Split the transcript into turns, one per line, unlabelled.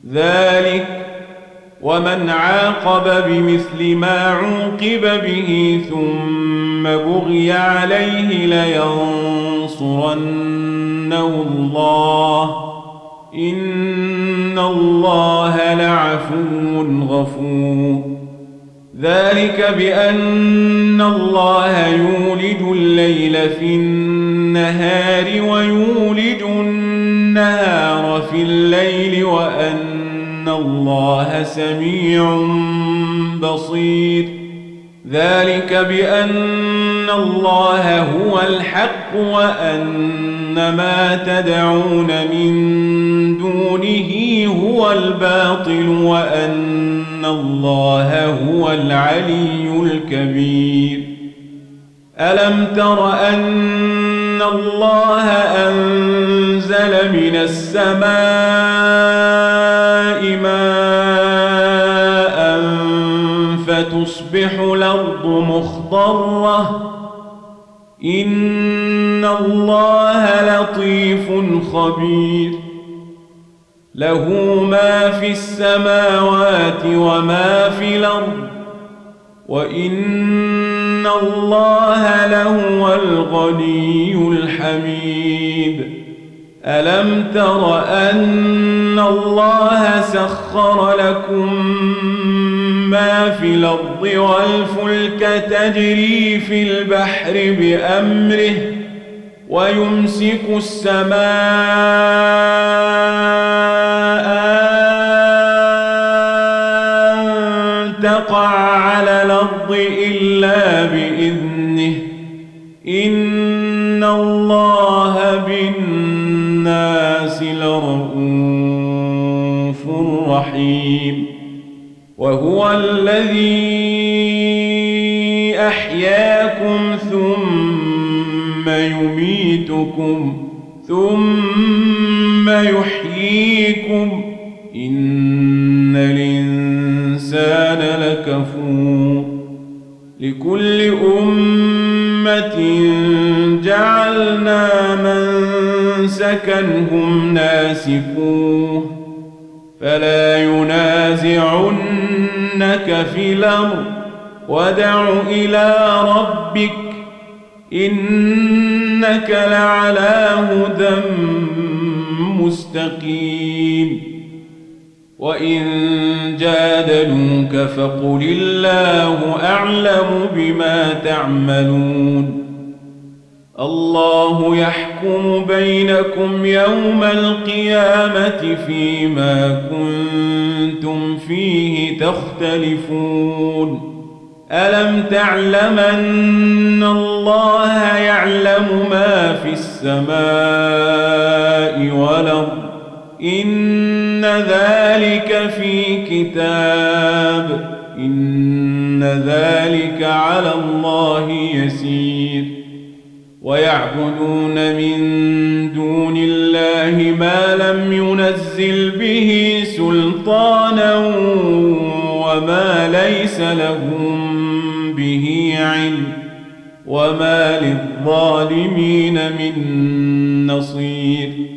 ذلك ومن عاقب بمثل ما عوقب به ثم بغي عليه لينصرنه الله إن الله لعفو غفور ذلك بأن الله يولج الليل في النهار ويولج النهار في الليل وأن الله سميع بصير ذلك بأن الله هو الحق وأن ما تدعون من دونه هو الباطل وأن الله هو العلي الكبير ألم تر أن الله أنزل من السماء ماء فتصبح الأرض مخضرة إن الله لطيف خبير له ما في السماوات وما في الأرض وإن الله لهو الغني الحميد ألم تر أن الله سخر لكم ما في الأرض والفلك تجري في البحر بأمره ويمسك السماء أن تقع على الأرض إلا بإذنه إن الله بالناس لرؤوف رحيم وهو الذي أحياكم ثم يميتكم ثم يحييكم إن الإنسان لكفور لكل أمة جعلنا منسكا هم ناسكوه فلا ينازعنك في الأمر وادع إلى ربك إنك لعلى هدى مستقيم وإن جادلوك فقل الله أعلم بما تعملون الله يحكم بينكم يوم القيامة فيما كنتم فيه تختلفون ألم تعلم أن الله يعلم ما في السماء والأرض إن ذلك في كتاب إن ذلك على الله يسير ويعبدون من دون الله ما لم ينزل به سلطانا وما ليس لهم به علم وما للظالمين من نصير